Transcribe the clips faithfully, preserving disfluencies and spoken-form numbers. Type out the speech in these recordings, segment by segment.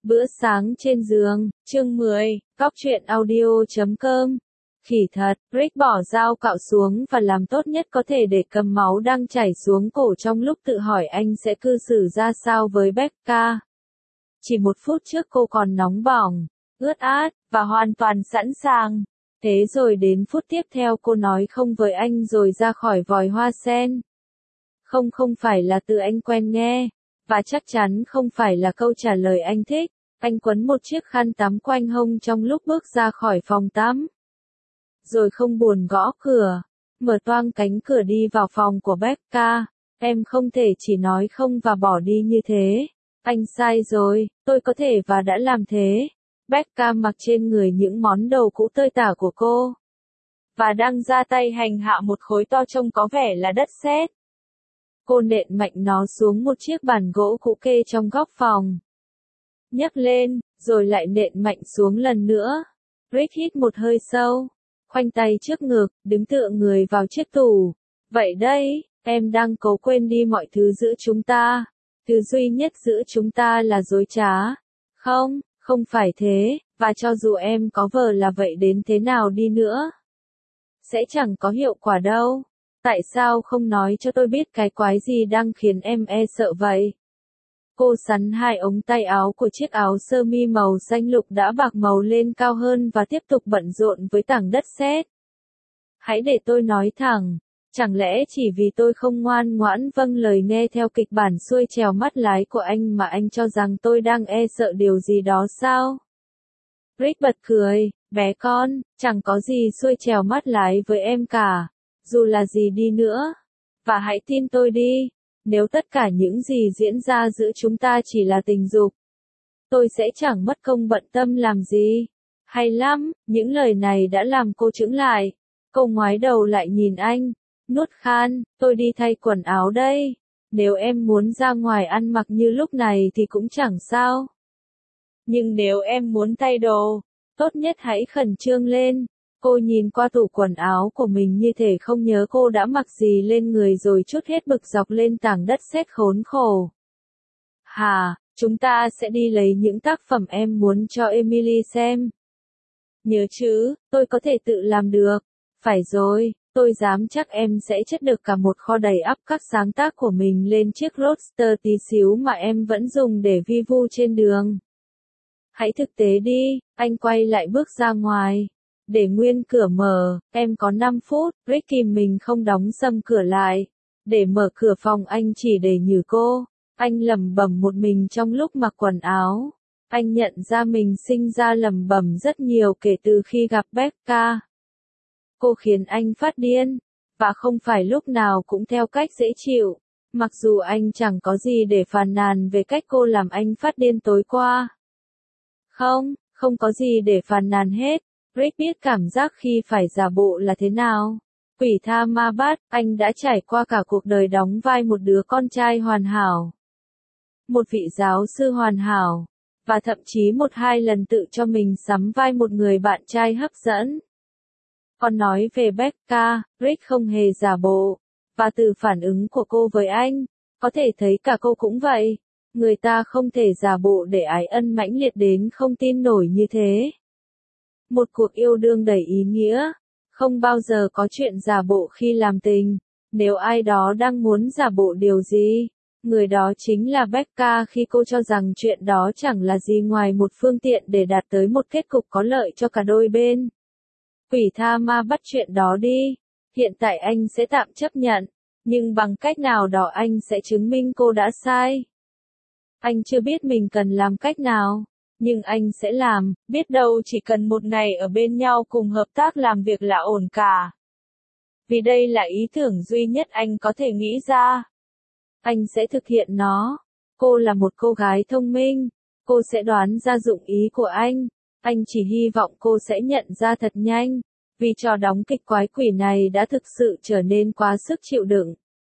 Bữa sáng trên giường, chương mười, góc truyện audio chấm com. Khỉ thật, Rick bỏ dao cạo xuống và làm tốt nhất có thể để cầm máu đang chảy xuống cổ trong lúc tự hỏi anh sẽ cư xử ra sao với Becca. Chỉ một phút trước cô còn nóng bỏng, ướt át, và hoàn toàn sẵn sàng. Thế rồi đến phút tiếp theo cô nói không với anh rồi ra khỏi vòi hoa sen. Không không phải là từ anh quen nghe, và chắc chắn không phải là câu trả lời anh thích. Anh quấn một chiếc khăn tắm quanh hông trong lúc bước ra khỏi phòng tắm. Rồi không buồn gõ cửa, mở toang cánh cửa đi vào phòng của Becca. Em không thể chỉ nói không và bỏ đi như thế. Anh sai rồi, tôi có thể và đã làm thế. Becca mặc trên người những món đồ cũ tơi tả của cô. Và đang ra tay hành hạ một khối to trông có vẻ là đất sét. Cô nện mạnh nó xuống một chiếc bàn gỗ cũ kê trong góc phòng. Nhấc lên, rồi lại nện mạnh xuống lần nữa. Rick hít một hơi sâu, khoanh tay trước ngực, đứng tựa người vào chiếc tủ. Vậy đây, em đang cố quên đi mọi thứ giữa chúng ta. Thứ duy nhất giữa chúng ta là dối trá. Không, không phải thế, và cho dù em có vờ là vậy đến thế nào đi nữa, sẽ chẳng có hiệu quả đâu. Tại sao không nói cho tôi biết cái quái gì đang khiến em e sợ vậy? Cô sắn hai ống tay áo của chiếc áo sơ mi màu xanh lục đã bạc màu lên cao hơn và tiếp tục bận rộn với tảng đất sét. Hãy để tôi nói thẳng, chẳng lẽ chỉ vì tôi không ngoan ngoãn vâng lời nghe theo kịch bản xuôi trèo mắt lái của anh mà anh cho rằng tôi đang e sợ điều gì đó sao? Rick bật cười, bé con, chẳng có gì xuôi trèo mắt lái với em cả, dù là gì đi nữa. Và hãy tin tôi đi. Nếu tất cả những gì diễn ra giữa chúng ta chỉ là tình dục, tôi sẽ chẳng mất công bận tâm làm gì. Hay lắm, những lời này đã làm cô chững lại. Cô ngoái đầu lại nhìn anh, nuốt khan, tôi đi thay quần áo đây. Nếu em muốn ra ngoài ăn mặc như lúc này thì cũng chẳng sao. Nhưng nếu em muốn thay đồ, tốt nhất hãy khẩn trương lên. Cô nhìn qua tủ quần áo của mình như thể không nhớ cô đã mặc gì lên người rồi trút hết bực dọc lên tảng đất sét khốn khổ. Hà, chúng ta sẽ đi lấy những tác phẩm em muốn cho Emily xem. Nhớ chứ, tôi có thể tự làm được. Phải rồi, tôi dám chắc em sẽ chất được cả một kho đầy ắp các sáng tác của mình lên chiếc roadster tí xíu mà em vẫn dùng để vi vu trên đường. Hãy thực tế đi, anh quay lại bước ra ngoài. Để nguyên cửa mở, em có năm phút, Rick kìm mình không đóng sầm cửa lại. Để mở cửa phòng anh chỉ để nhử cô. Anh lẩm bẩm một mình trong lúc mặc quần áo. Anh nhận ra mình sinh ra lẩm bẩm rất nhiều kể từ khi gặp Becca. Cô khiến anh phát điên, và không phải lúc nào cũng theo cách dễ chịu. Mặc dù anh chẳng có gì để phàn nàn về cách cô làm anh phát điên tối qua. Không, không có gì để phàn nàn hết. Rick biết cảm giác khi phải giả bộ là thế nào. Quỷ tha ma bắt, anh đã trải qua cả cuộc đời đóng vai một đứa con trai hoàn hảo. Một vị giáo sư hoàn hảo. Và thậm chí một hai lần tự cho mình sắm vai một người bạn trai hấp dẫn. Còn nói về Becca, Rick không hề giả bộ. Và từ phản ứng của cô với anh, có thể thấy cả cô cũng vậy. Người ta không thể giả bộ để ái ân mãnh liệt đến không tin nổi như thế. Một cuộc yêu đương đầy ý nghĩa, không bao giờ có chuyện giả bộ khi làm tình. Nếu ai đó đang muốn giả bộ điều gì, người đó chính là Becca khi cô cho rằng chuyện đó chẳng là gì ngoài một phương tiện để đạt tới một kết cục có lợi cho cả đôi bên. Quỷ tha ma bắt chuyện đó đi. Hiện tại anh sẽ tạm chấp nhận, nhưng bằng cách nào đó anh sẽ chứng minh cô đã sai. Anh chưa biết mình cần làm cách nào. Nhưng anh sẽ làm, biết đâu chỉ cần một ngày ở bên nhau cùng hợp tác làm việc là ổn cả. Vì đây là ý tưởng duy nhất anh có thể nghĩ ra. Anh sẽ thực hiện nó. Cô là một cô gái thông minh. Cô sẽ đoán ra dụng ý của anh. Anh chỉ hy vọng cô sẽ nhận ra thật nhanh. Vì trò đóng kịch quái quỷ này đã thực sự trở nên quá sức chịu đựng.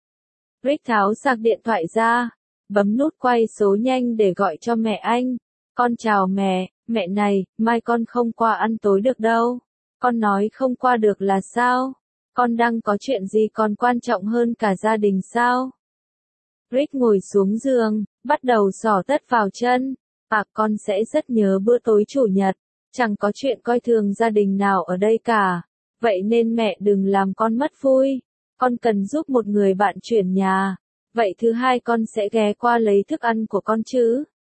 Rick tháo sạc điện thoại ra. Bấm nút quay số nhanh để gọi cho mẹ anh. Con chào mẹ, mẹ này, mai con không qua ăn tối được đâu. Con nói không qua được là sao? Con đang có chuyện gì còn quan trọng hơn cả gia đình sao? Rick ngồi xuống giường, bắt đầu xỏ tất vào chân. À, con sẽ rất nhớ bữa tối chủ nhật. Chẳng có chuyện coi thường gia đình nào ở đây cả. Vậy nên mẹ đừng làm con mất vui. Con cần giúp một người bạn chuyển nhà. Vậy thứ hai con sẽ ghé qua lấy thức ăn của con chứ?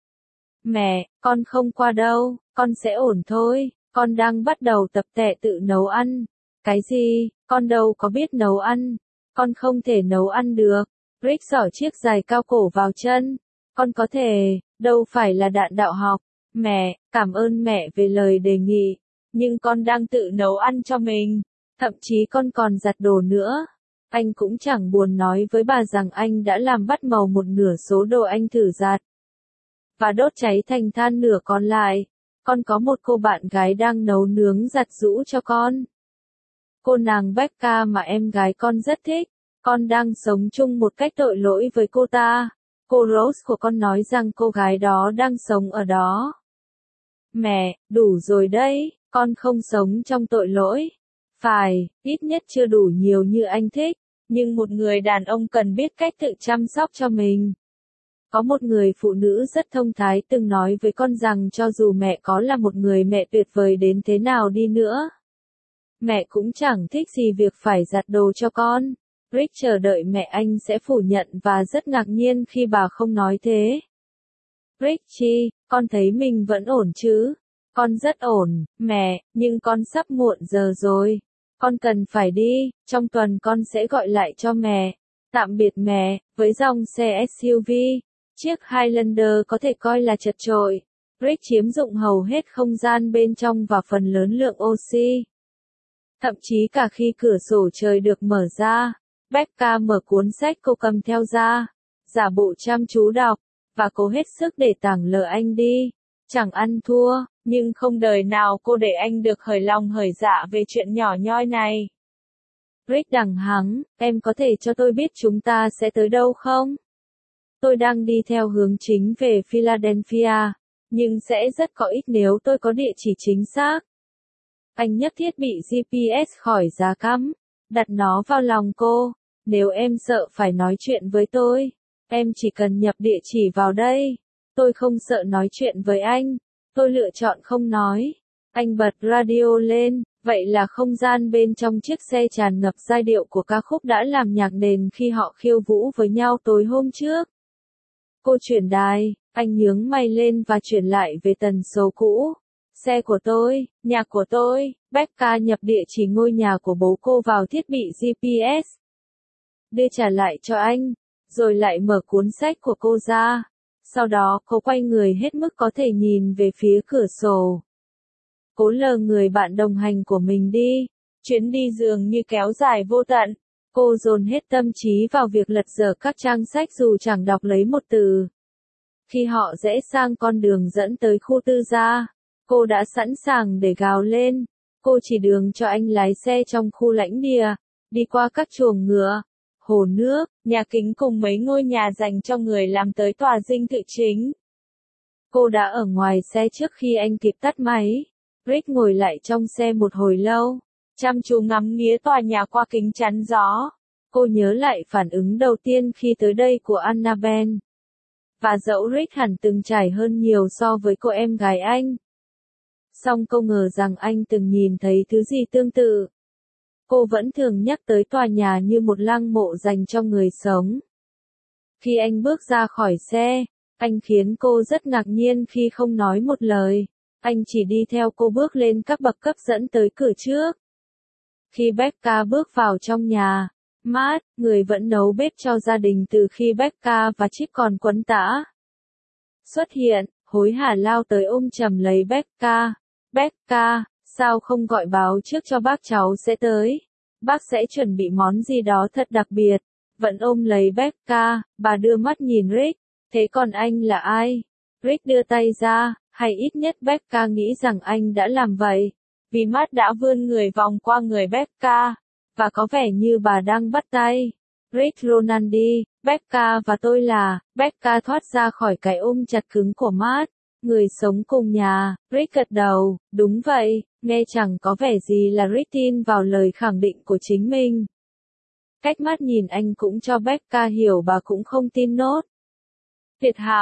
Mẹ, con không qua đâu, con sẽ ổn thôi. Con đang bắt đầu tập tẻ tự nấu ăn. Cái gì? Con đâu có biết nấu ăn. Con không thể nấu ăn được. Rick xỏ chiếc giày cao cổ vào chân. Con có thể, đâu phải là đạn đạo học. Mẹ, cảm ơn mẹ về lời đề nghị. Nhưng con đang tự nấu ăn cho mình. Thậm chí con còn giặt đồ nữa. Anh cũng chẳng buồn nói với bà rằng anh đã làm bắt màu một nửa số đồ anh thử giặt. Và đốt cháy thành than nửa còn lại. Con có một cô bạn gái đang nấu nướng giặt giũ cho con. Cô nàng Becca mà em gái con rất thích. Con đang sống chung một cách tội lỗi với cô ta. Cô Rose của con nói rằng cô gái đó đang sống ở đó. Mẹ, đủ rồi đấy, con không sống trong tội lỗi. Phải, ít nhất chưa đủ nhiều như anh thích. Nhưng một người đàn ông cần biết cách tự chăm sóc cho mình. Có một người phụ nữ rất thông thái từng nói với con rằng cho dù mẹ có là một người mẹ tuyệt vời đến thế nào đi nữa, mẹ cũng chẳng thích gì việc phải giặt đồ cho con. Rick chờ đợi mẹ anh sẽ phủ nhận và rất ngạc nhiên khi bà không nói thế. Rick chi, con thấy mình vẫn ổn chứ? Con rất ổn, mẹ, nhưng con sắp muộn giờ rồi. Con cần phải đi, trong tuần con sẽ gọi lại cho mẹ. Tạm biệt mẹ, với dòng xe ét u vê. Chiếc Highlander có thể coi là chật chội. Rick chiếm dụng hầu hết không gian bên trong và phần lớn lượng oxy. Thậm chí cả khi cửa sổ trời được mở ra, Becca mở cuốn sách cô cầm theo ra, giả bộ chăm chú đọc, và cố hết sức để tảng lờ anh đi. Chẳng ăn thua, nhưng không đời nào cô để anh được hởi lòng hởi dạ về chuyện nhỏ nhoi này. Rick đằng hắng, em có thể cho tôi biết chúng ta sẽ tới đâu không? Tôi đang đi theo hướng chính về Philadelphia, nhưng sẽ rất có ích nếu tôi có địa chỉ chính xác. Anh nhấc thiết bị giê pê ét khỏi giá cắm, đặt nó vào lòng cô. Nếu em sợ phải nói chuyện với tôi, em chỉ cần nhập địa chỉ vào đây. Tôi không sợ nói chuyện với anh. Tôi lựa chọn không nói. Anh bật radio lên, vậy là không gian bên trong chiếc xe tràn ngập giai điệu của ca khúc đã làm nhạc nền khi họ khiêu vũ với nhau tối hôm trước. Cô chuyển đài, anh nhướng mày lên và chuyển lại về tần số cũ. Xe của tôi, nhạc của tôi. Becca nhập địa chỉ ngôi nhà của bố cô vào thiết bị giê pê ét. Đưa trả lại cho anh, rồi lại mở cuốn sách của cô ra. Sau đó cô quay người hết mức có thể nhìn về phía cửa sổ. Cố lờ người bạn đồng hành của mình đi. Chuyến đi dường như kéo dài vô tận. Cô dồn hết tâm trí vào việc lật dở các trang sách dù chẳng đọc lấy một từ. Khi họ rẽ sang con đường dẫn tới khu tư gia, cô đã sẵn sàng để gào lên. Cô chỉ đường cho anh lái xe trong khu lãnh địa, đi qua các chuồng ngựa, hồ nước, nhà kính cùng mấy ngôi nhà dành cho người làm tới tòa dinh thự chính. Cô đã ở ngoài xe trước khi anh kịp tắt máy. Rick ngồi lại trong xe một hồi lâu, chăm chú ngắm nghía tòa nhà qua kính chắn gió. Cô nhớ lại phản ứng đầu tiên khi tới đây của Annabelle. Và dẫu Rick hẳn từng trải hơn nhiều so với cô em gái anh, song cô ngờ rằng anh từng nhìn thấy thứ gì tương tự. Cô vẫn thường nhắc tới tòa nhà như một lăng mộ dành cho người sống. Khi anh bước ra khỏi xe, anh khiến cô rất ngạc nhiên khi không nói một lời. Anh chỉ đi theo cô bước lên các bậc cấp dẫn tới cửa trước. Khi Becca bước vào trong nhà, Matt, người vẫn nấu bếp cho gia đình từ khi Becca và Chip còn quấn tã, xuất hiện, hối hả lao tới ôm chầm lấy Becca. Becca, sao không gọi báo trước cho bác cháu sẽ tới? Bác sẽ chuẩn bị món gì đó thật đặc biệt. Vẫn ôm lấy Becca, bà đưa mắt nhìn Rick. Thế còn anh là ai? Rick đưa tay ra, hay ít nhất Becca nghĩ rằng anh đã làm vậy. Vì Matt đã vươn người vòng qua người Becca, và có vẻ như bà đang bắt tay. Rick Ronaldi, Becca và tôi là, Becca thoát ra khỏi cái ôm chặt cứng của Matt. Người sống cùng nhà. Rick gật đầu, đúng vậy, nghe chẳng có vẻ gì là Rick tin vào lời khẳng định của chính mình. Cách mắt nhìn anh cũng cho Becca hiểu bà cũng không tin nốt. Tuyệt hảo,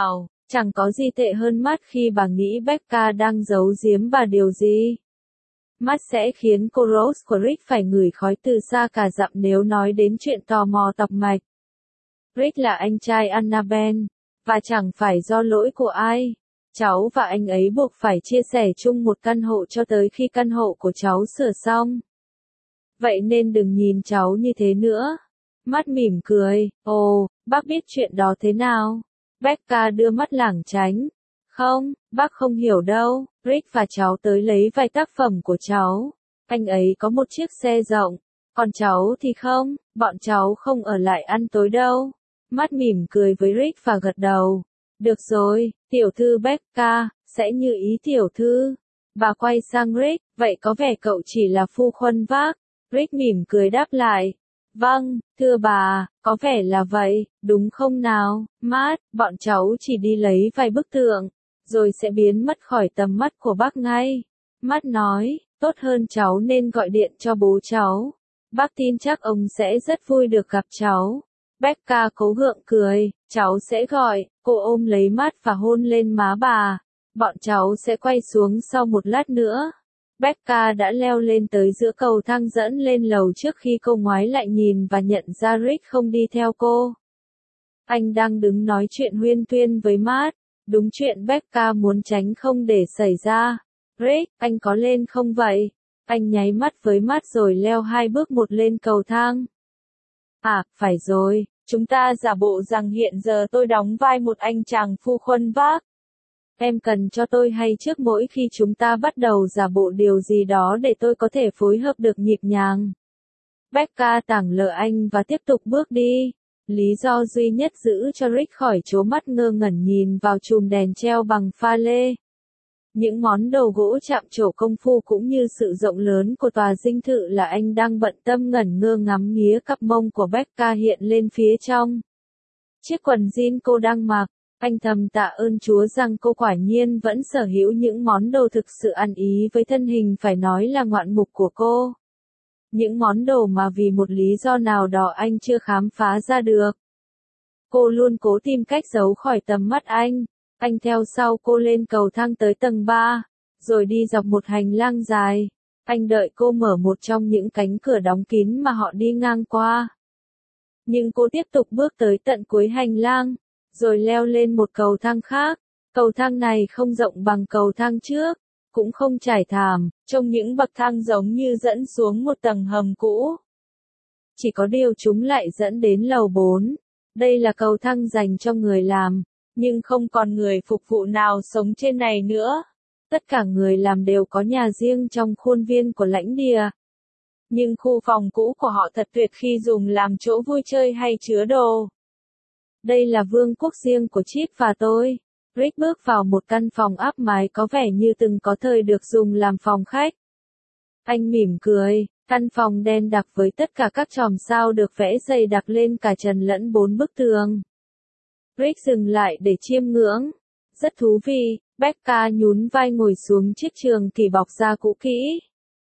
Chẳng có gì tệ hơn Matt khi bà nghĩ Becca đang giấu giếm bà điều gì. Matt sẽ khiến cô Rose của Rick phải ngửi khói từ xa cả dặm nếu nói đến chuyện tò mò tọc mạch. Rick là anh trai Annabelle, và chẳng phải do lỗi của ai. Cháu và anh ấy buộc phải chia sẻ chung một căn hộ cho tới khi căn hộ của cháu sửa xong. Vậy nên đừng nhìn cháu như thế nữa. Matt mỉm cười, ồ, bác biết chuyện đó thế nào? Becca đưa mắt lảng tránh. Không, bác không hiểu đâu, Rick và cháu tới lấy vài tác phẩm của cháu. Anh ấy có một chiếc xe rộng, còn cháu thì không, bọn cháu không ở lại ăn tối đâu. Matt mỉm cười với Rick và gật đầu. Được rồi, tiểu thư Becca, sẽ như ý tiểu thư. Bà quay sang Rick, vậy có vẻ cậu chỉ là phu khuân vác. Rick mỉm cười đáp lại. Vâng, thưa bà, có vẻ là vậy, đúng không nào, Matt, bọn cháu chỉ đi lấy vài bức tượng, rồi sẽ biến mất khỏi tầm mắt của bác ngay. Matt nói, tốt hơn cháu nên gọi điện cho bố cháu. Bác tin chắc ông sẽ rất vui được gặp cháu. Becca cố gượng cười, cháu sẽ gọi, cô ôm lấy Matt và hôn lên má bà. Bọn cháu sẽ quay xuống sau một lát nữa. Becca đã leo lên tới giữa cầu thang dẫn lên lầu trước khi cô ngoái lại nhìn và nhận ra Rick không đi theo cô. Anh đang đứng nói chuyện huyên thuyên với Matt, đúng chuyện Becca muốn tránh không để xảy ra. Rick, anh có lên không vậy? Anh nháy mắt với Matt rồi leo hai bước một lên cầu thang. À, phải rồi, chúng ta giả bộ rằng hiện giờ tôi đóng vai một anh chàng phu khuân vác. Em cần cho tôi hay trước mỗi khi chúng ta bắt đầu giả bộ điều gì đó để tôi có thể phối hợp được nhịp nhàng. Becca tảng lờ anh và tiếp tục bước đi. Lý do duy nhất giữ cho Rick khỏi trố mắt ngơ ngẩn nhìn vào chùm đèn treo bằng pha lê. Những món đồ gỗ chạm trổ công phu cũng như sự rộng lớn của tòa dinh thự là anh đang bận tâm ngẩn ngơ ngắm nghía cặp mông của Becca hiện lên phía trong. Chiếc quần jean cô đang mặc. Anh thầm tạ ơn Chúa rằng cô quả nhiên vẫn sở hữu những món đồ thực sự ăn ý với thân hình phải nói là ngoạn mục của cô. Những món đồ mà vì một lý do nào đó anh chưa khám phá ra được. Cô luôn cố tìm cách giấu khỏi tầm mắt anh. Anh theo sau cô lên cầu thang tới tầng ba, rồi đi dọc một hành lang dài. Anh đợi cô mở một trong những cánh cửa đóng kín mà họ đi ngang qua. Nhưng cô tiếp tục bước tới tận cuối hành lang, rồi leo lên một cầu thang khác. Cầu thang này không rộng bằng cầu thang trước, cũng không trải thảm, trông những bậc thang giống như dẫn xuống một tầng hầm cũ. Chỉ có điều chúng lại dẫn đến lầu bốn. Đây là cầu thang dành cho người làm, nhưng không còn người phục vụ nào sống trên này nữa. Tất cả người làm đều có nhà riêng trong khuôn viên của lãnh địa. Nhưng khu phòng cũ của họ thật tuyệt khi dùng làm chỗ vui chơi hay chứa đồ. Đây là vương quốc riêng của Chip và tôi. Rick bước vào một căn phòng áp mái có vẻ như từng có thời được dùng làm phòng khách. Anh mỉm cười, căn phòng đen đặc với tất cả các chòm sao được vẽ dày đặc lên cả trần lẫn bốn bức tường. Rick dừng lại để chiêm ngưỡng. Rất thú vị, Becca nhún vai ngồi xuống chiếc trường kỳ bọc da cũ kỹ.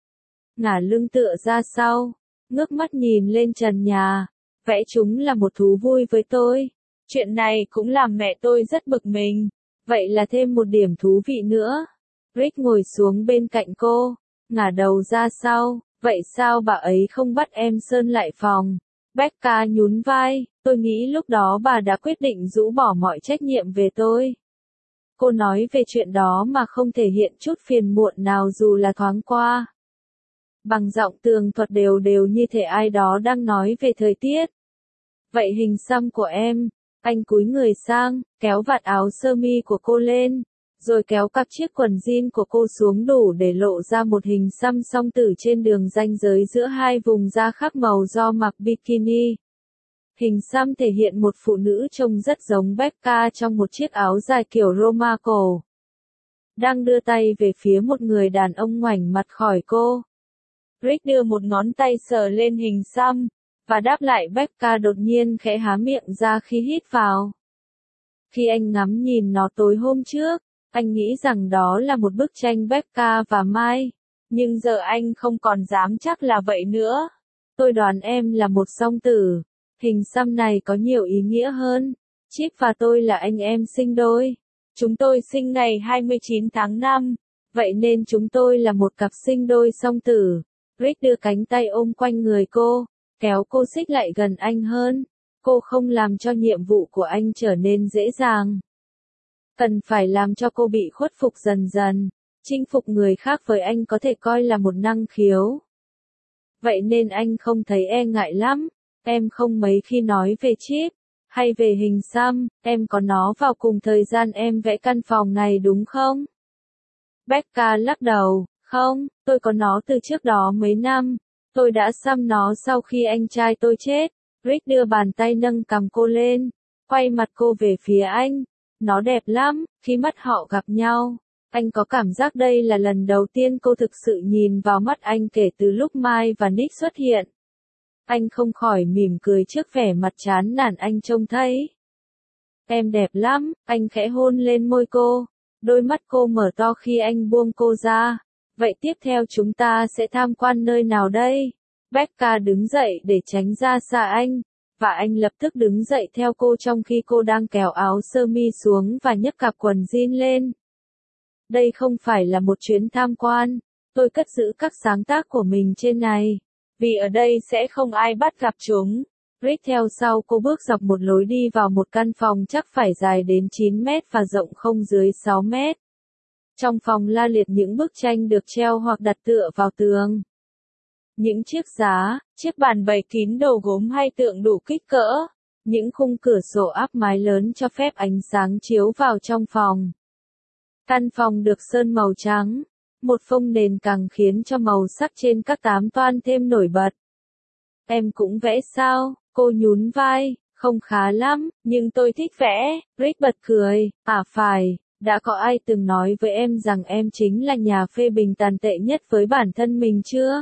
Ngả lưng tựa ra sau, ngước mắt nhìn lên trần nhà. Vẽ chúng là một thú vui với tôi. Chuyện này cũng làm mẹ tôi rất bực mình. Vậy là thêm một điểm thú vị nữa. Rick ngồi xuống bên cạnh cô, ngả đầu ra sau. Vậy sao bà ấy không bắt em sơn lại phòng? Becca nhún vai, tôi nghĩ lúc đó bà đã quyết định rũ bỏ mọi trách nhiệm về tôi. Cô nói về chuyện đó mà không thể hiện chút phiền muộn nào dù là thoáng qua. Bằng giọng tường thuật đều đều như thể ai đó đang nói về thời tiết. Vậy hình xăm của em, anh cúi người sang, kéo vạt áo sơ mi của cô lên, rồi kéo cặp chiếc quần jean của cô xuống đủ để lộ ra một hình xăm song tử trên đường ranh giới giữa hai vùng da khác màu do mặc bikini. Hình xăm thể hiện một phụ nữ trông rất giống Becca trong một chiếc áo dài kiểu Roma cổ, đang đưa tay về phía một người đàn ông ngoảnh mặt khỏi cô. Rick đưa một ngón tay sờ lên hình xăm, và đáp lại Becca đột nhiên khẽ há miệng ra khi hít vào. Khi anh ngắm nhìn nó tối hôm trước, anh nghĩ rằng đó là một bức tranh Becca và Mai, nhưng giờ anh không còn dám chắc là vậy nữa. Tôi đoán em là một song tử. Hình xăm này có nhiều ý nghĩa hơn. Chip và tôi là anh em sinh đôi. Chúng tôi sinh ngày hai mươi chín tháng năm, vậy nên chúng tôi là một cặp sinh đôi song tử. Rick đưa cánh tay ôm quanh người cô, kéo cô xích lại gần anh hơn. Cô không làm cho nhiệm vụ của anh trở nên dễ dàng. Cần phải làm cho cô bị khuất phục dần dần. Chinh phục người khác với anh có thể coi là một năng khiếu. Vậy nên anh không thấy e ngại lắm. Em không mấy khi nói về chip, hay về hình xăm, em có nó vào cùng thời gian em vẽ căn phòng này đúng không? Becca lắc đầu, không, tôi có nó từ trước đó mấy năm. Tôi đã xăm nó sau khi anh trai tôi chết. Rick đưa bàn tay nâng cằm cô lên, quay mặt cô về phía anh. Nó đẹp lắm. Khi mắt họ gặp nhau, anh có cảm giác đây là lần đầu tiên cô thực sự nhìn vào mắt anh kể từ lúc Mai và Nick xuất hiện. Anh không khỏi mỉm cười trước vẻ mặt chán nản anh trông thấy. Em đẹp lắm, anh khẽ hôn lên môi cô. Đôi mắt cô mở to khi anh buông cô ra. Vậy tiếp theo chúng ta sẽ tham quan nơi nào đây? Becca đứng dậy để tránh ra xa anh, và anh lập tức đứng dậy theo cô trong khi cô đang kéo áo sơ mi xuống và nhấc cặp quần jean lên. Đây không phải là một chuyến tham quan, tôi cất giữ các sáng tác của mình trên này, vì ở đây sẽ không ai bắt gặp chúng. Rick theo sau cô bước dọc một lối đi vào một căn phòng chắc phải dài đến chín mét và rộng không dưới sáu mét. Trong phòng la liệt những bức tranh được treo hoặc đặt tựa vào tường. Những chiếc giá, chiếc bàn bày kín đồ gốm hay tượng đủ kích cỡ, những khung cửa sổ áp mái lớn cho phép ánh sáng chiếu vào trong phòng. Căn phòng được sơn màu trắng, một phông nền càng khiến cho màu sắc trên các tám toan thêm nổi bật. Em cũng vẽ sao? Cô nhún vai, không khá lắm, nhưng tôi thích vẽ. Rick bật cười, à phải, đã có ai từng nói với em rằng em chính là nhà phê bình tàn tệ nhất với bản thân mình chưa?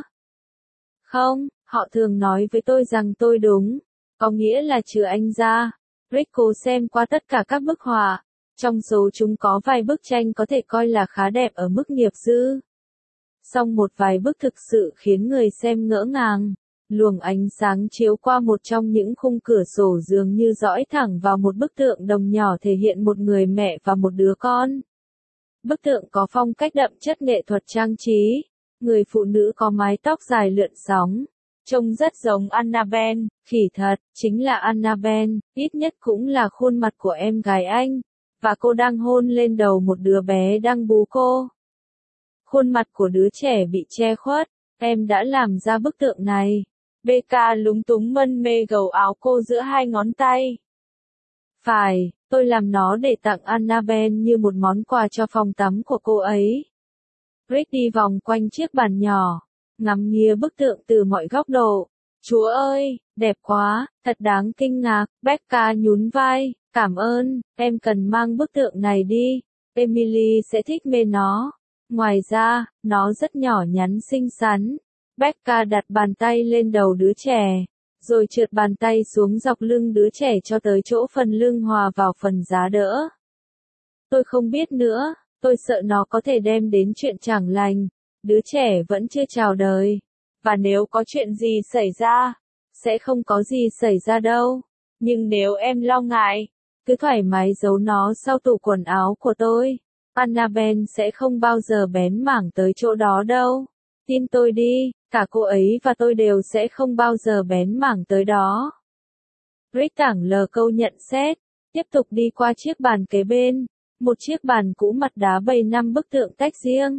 Không, họ thường nói với tôi rằng tôi đúng, có nghĩa là trừ anh ra. Rick cố xem qua tất cả các bức họa, trong số chúng có vài bức tranh có thể coi là khá đẹp ở mức nghiệp dư. Song một vài bức thực sự khiến người xem ngỡ ngàng. Luồng ánh sáng chiếu qua một trong những khung cửa sổ dường như dõi thẳng vào một bức tượng đồng nhỏ thể hiện một người mẹ và một đứa con. Bức tượng có phong cách đậm chất nghệ thuật trang trí. Người phụ nữ có mái tóc dài lượn sóng. Trông rất giống Annabelle, khỉ thật, chính là Annabelle, ít nhất cũng là khuôn mặt của em gái anh. Và cô đang hôn lên đầu một đứa bé đang bú cô. Khuôn mặt của đứa trẻ bị che khuất. Em đã làm ra bức tượng này. Becca lúng túng mân mê gầu áo cô giữa hai ngón tay. Phải, tôi làm nó để tặng Annabelle như một món quà cho phòng tắm của cô ấy. Rick đi vòng quanh chiếc bàn nhỏ, ngắm nghía bức tượng từ mọi góc độ. Chúa ơi, đẹp quá, thật đáng kinh ngạc. Becca nhún vai, cảm ơn, em cần mang bức tượng này đi. Emily sẽ thích mê nó. Ngoài ra, nó rất nhỏ nhắn xinh xắn. Becca đặt bàn tay lên đầu đứa trẻ, rồi trượt bàn tay xuống dọc lưng đứa trẻ cho tới chỗ phần lưng hòa vào phần giá đỡ. Tôi không biết nữa, tôi sợ nó có thể đem đến chuyện chẳng lành. Đứa trẻ vẫn chưa chào đời. Và nếu có chuyện gì xảy ra, sẽ không có gì xảy ra đâu. Nhưng nếu em lo ngại, cứ thoải mái giấu nó sau tủ quần áo của tôi. Annabelle sẽ không bao giờ bén mảng tới chỗ đó đâu. Tin tôi đi, cả cô ấy và tôi đều sẽ không bao giờ bén mảng tới đó. Rick thẳng lờ câu nhận xét, tiếp tục đi qua chiếc bàn kế bên, một chiếc bàn cũ mặt đá bày năm bức tượng tách riêng.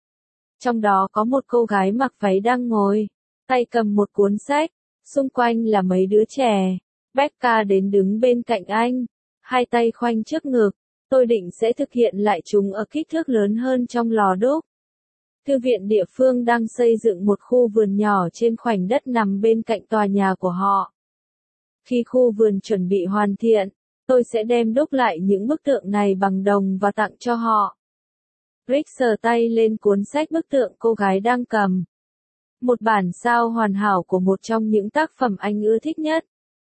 Trong đó có một cô gái mặc váy đang ngồi, tay cầm một cuốn sách, xung quanh là mấy đứa trẻ. Becca đến đứng bên cạnh anh, hai tay khoanh trước ngực. Tôi định sẽ thực hiện lại chúng ở kích thước lớn hơn trong lò đúc. Thư viện địa phương đang xây dựng một khu vườn nhỏ trên khoảnh đất nằm bên cạnh tòa nhà của họ. Khi khu vườn chuẩn bị hoàn thiện, tôi sẽ đem đúc lại những bức tượng này bằng đồng và tặng cho họ. Rick sờ tay lên cuốn sách bức tượng cô gái đang cầm. Một bản sao hoàn hảo của một trong những tác phẩm anh ưa thích nhất.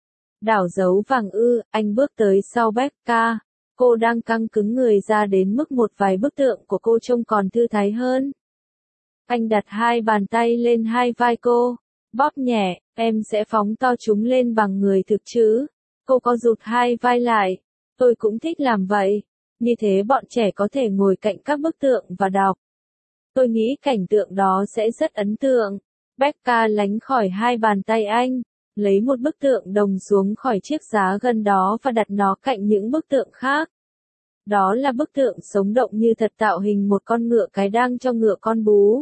Đảo dấu vàng ư, anh bước tới sau Becca. Cô đang căng cứng người ra đến mức một vài bức tượng của cô trông còn thư thái hơn. Anh đặt hai bàn tay lên hai vai cô, bóp nhẹ, em sẽ phóng to chúng lên bằng người thực chứ. Cô có rụt hai vai lại, tôi cũng thích làm vậy. Như thế bọn trẻ có thể ngồi cạnh các bức tượng và đọc. Tôi nghĩ cảnh tượng đó sẽ rất ấn tượng. Becca lánh khỏi hai bàn tay anh, lấy một bức tượng đồng xuống khỏi chiếc giá gần đó và đặt nó cạnh những bức tượng khác. Đó là bức tượng sống động như thật tạo hình một con ngựa cái đang cho ngựa con bú.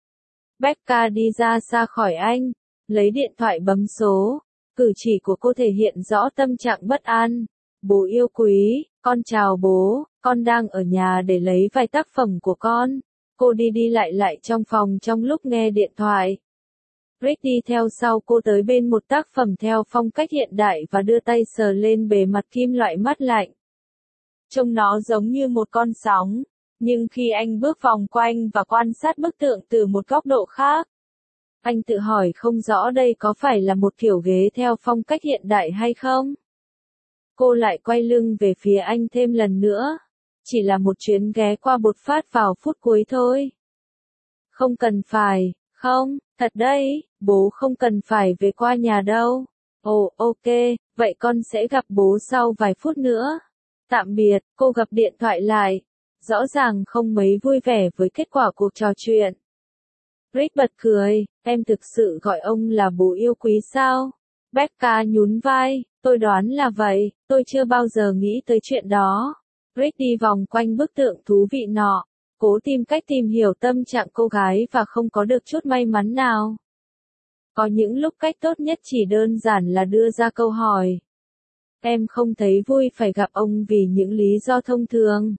Becca đi ra xa khỏi anh, lấy điện thoại bấm số. Cử chỉ của cô thể hiện rõ tâm trạng bất an. Bố yêu quý, con chào bố, con đang ở nhà để lấy vài tác phẩm của con. Cô đi đi lại lại trong phòng trong lúc nghe điện thoại. Rick đi theo sau cô tới bên một tác phẩm theo phong cách hiện đại và đưa tay sờ lên bề mặt kim loại mát lạnh. Trông nó giống như một con sóng, nhưng khi anh bước vòng quanh và quan sát bức tượng từ một góc độ khác, anh tự hỏi không rõ đây có phải là một kiểu ghế theo phong cách hiện đại hay không. Cô lại quay lưng về phía anh thêm lần nữa. Chỉ là một chuyến ghé qua bột phát vào phút cuối thôi. Không cần phải, không, thật đấy, bố không cần phải về qua nhà đâu. Ồ, ok, vậy con sẽ gặp bố sau vài phút nữa. Tạm biệt, cô gập điện thoại lại. Rõ ràng không mấy vui vẻ với kết quả cuộc trò chuyện. Rick bật cười, em thực sự gọi ông là bố yêu quý sao? Becca nhún vai, tôi đoán là vậy, tôi chưa bao giờ nghĩ tới chuyện đó. Rick đi vòng quanh bức tượng thú vị nọ, cố tìm cách tìm hiểu tâm trạng cô gái và không có được chút may mắn nào. Có những lúc cách tốt nhất chỉ đơn giản là đưa ra câu hỏi. Em không thấy vui phải gặp ông vì những lý do thông thường.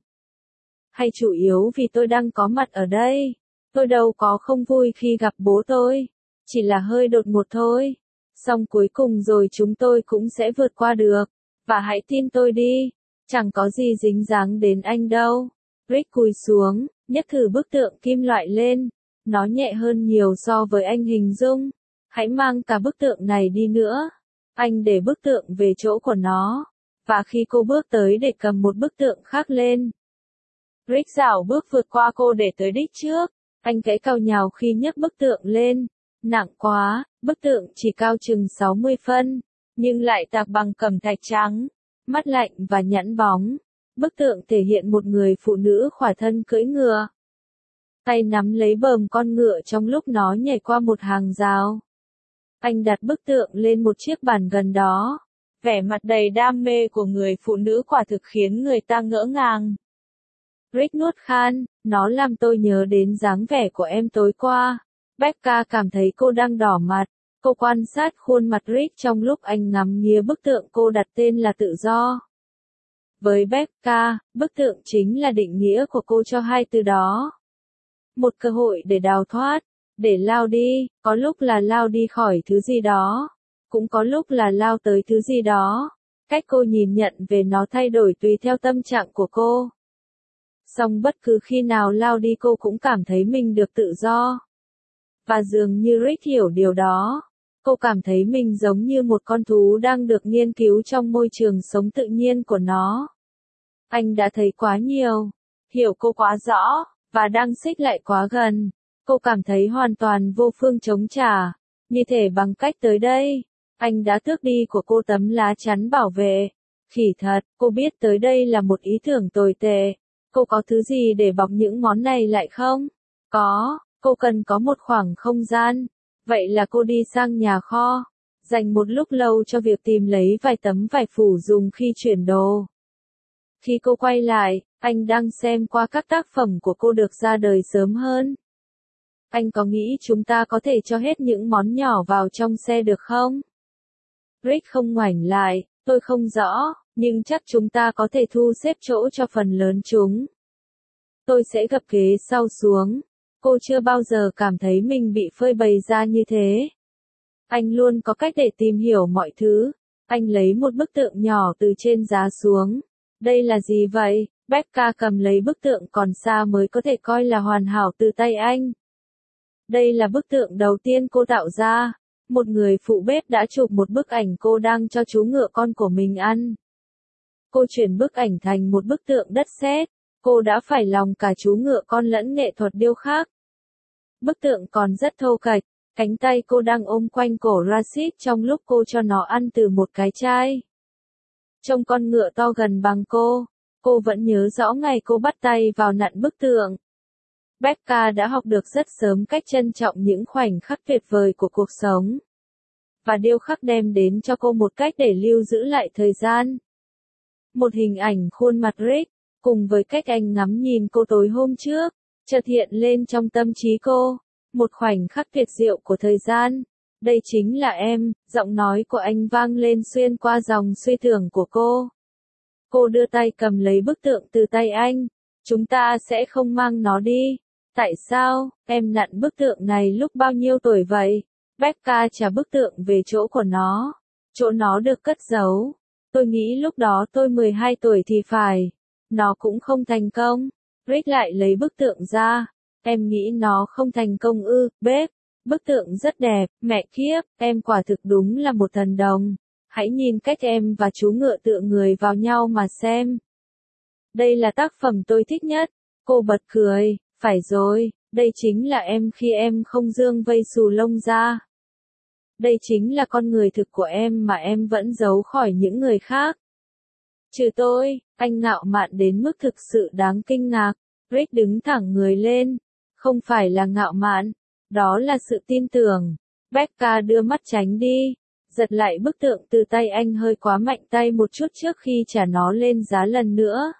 Hay chủ yếu vì tôi đang có mặt ở đây. Tôi đâu có không vui khi gặp bố tôi. Chỉ là hơi đột ngột thôi. Xong cuối cùng rồi chúng tôi cũng sẽ vượt qua được. Và hãy tin tôi đi. Chẳng có gì dính dáng đến anh đâu. Rick cúi xuống, nhấc thử bức tượng kim loại lên. Nó nhẹ hơn nhiều so với anh hình dung. Hãy mang cả bức tượng này đi nữa. Anh để bức tượng về chỗ của nó. Và khi cô bước tới để cầm một bức tượng khác lên, Rick dảo bước vượt qua cô để tới đích trước. Anh kẽ cau nhào khi nhấc bức tượng lên. Nặng quá, bức tượng chỉ cao chừng sáu mươi phân, nhưng lại tạc bằng cẩm thạch trắng, mắt lạnh và nhẵn bóng. Bức tượng thể hiện một người phụ nữ khỏa thân cưỡi ngựa. Tay nắm lấy bờm con ngựa trong lúc nó nhảy qua một hàng rào. Anh đặt bức tượng lên một chiếc bàn gần đó. Vẻ mặt đầy đam mê của người phụ nữ quả thực khiến người ta ngỡ ngàng. Rick nuốt khan, nó làm tôi nhớ đến dáng vẻ của em tối qua. Becca cảm thấy cô đang đỏ mặt. Cô quan sát khuôn mặt Rick trong lúc anh ngắm nghía bức tượng cô đặt tên là tự do. Với Becca, bức tượng chính là định nghĩa của cô cho hai từ đó. Một cơ hội để đào thoát, để lao đi, có lúc là lao đi khỏi thứ gì đó, cũng có lúc là lao tới thứ gì đó. Cách cô nhìn nhận về nó thay đổi tùy theo tâm trạng của cô. Song bất cứ khi nào lao đi cô cũng cảm thấy mình được tự do. Và dường như Rick hiểu điều đó. Cô cảm thấy mình giống như một con thú đang được nghiên cứu trong môi trường sống tự nhiên của nó. Anh đã thấy quá nhiều, hiểu cô quá rõ, và đang xích lại quá gần. Cô cảm thấy hoàn toàn vô phương chống trả. Như thể bằng cách tới đây, anh đã tước đi của cô tấm lá chắn bảo vệ. Khỉ thật, cô biết tới đây là một ý tưởng tồi tệ. Cô có thứ gì để bọc những món này lại không? Có, cô cần có một khoảng không gian. Vậy là cô đi sang nhà kho, dành một lúc lâu cho việc tìm lấy vài tấm vải phủ dùng khi chuyển đồ. Khi cô quay lại, anh đang xem qua các tác phẩm của cô được ra đời sớm hơn. Anh có nghĩ chúng ta có thể cho hết những món nhỏ vào trong xe được không? Rick không ngoảnh lại, tôi không rõ, nhưng chắc chúng ta có thể thu xếp chỗ cho phần lớn chúng. Tôi sẽ gập ghế sau xuống. Cô chưa bao giờ cảm thấy mình bị phơi bày ra như thế. Anh luôn có cách để tìm hiểu mọi thứ. Anh lấy một bức tượng nhỏ từ trên giá xuống. Đây là gì vậy? Becca cầm lấy bức tượng còn xa mới có thể coi là hoàn hảo từ tay anh. Đây là bức tượng đầu tiên cô tạo ra. Một người phụ bếp đã chụp một bức ảnh cô đang cho chú ngựa con của mình ăn. Cô chuyển bức ảnh thành một bức tượng đất sét. Cô đã phải lòng cả chú ngựa con lẫn nghệ thuật điêu khắc. Bức tượng còn rất thô kệch, cánh tay cô đang ôm quanh cổ Rashid trong lúc cô cho nó ăn từ một cái chai. Trông con ngựa to gần bằng cô, Cô vẫn nhớ rõ ngày cô bắt tay vào nặn bức tượng. Becca đã học được rất sớm cách trân trọng những khoảnh khắc tuyệt vời của cuộc sống. Và điêu khắc đem đến cho cô một cách để lưu giữ lại thời gian. Một hình ảnh khuôn mặt Rick, cùng với cách anh ngắm nhìn cô tối hôm trước, chợt hiện lên trong tâm trí cô. Một khoảnh khắc tuyệt diệu của thời gian. Đây chính là em, giọng nói của anh vang lên xuyên qua dòng suy tưởng của cô. Cô đưa tay cầm lấy bức tượng từ tay anh. Chúng ta sẽ không mang nó đi. Tại sao, em nặn bức tượng này lúc bao nhiêu tuổi vậy? Becca trả bức tượng về chỗ của nó. Chỗ nó được cất giấu. Tôi nghĩ lúc đó tôi mười hai tuổi thì phải. Nó cũng không thành công. Rick lại lấy bức tượng ra. Em nghĩ nó không thành công ư, Beck. Bức tượng rất đẹp, mẹ kiếp, em quả thực đúng là một thần đồng. Hãy nhìn cách em và chú ngựa tựa người vào nhau mà xem. Đây là tác phẩm tôi thích nhất. Cô bật cười, phải rồi, đây chính là em khi em không dương vây xù lông ra. Đây chính là con người thực của em mà em vẫn giấu khỏi những người khác. Trừ tôi, anh ngạo mạn đến mức thực sự đáng kinh ngạc. Rick đứng thẳng người lên. Không phải là ngạo mạn, đó là sự tin tưởng. Becca đưa mắt tránh đi, giật lại bức tượng từ tay anh hơi quá mạnh tay một chút trước khi trả nó lên giá lần nữa.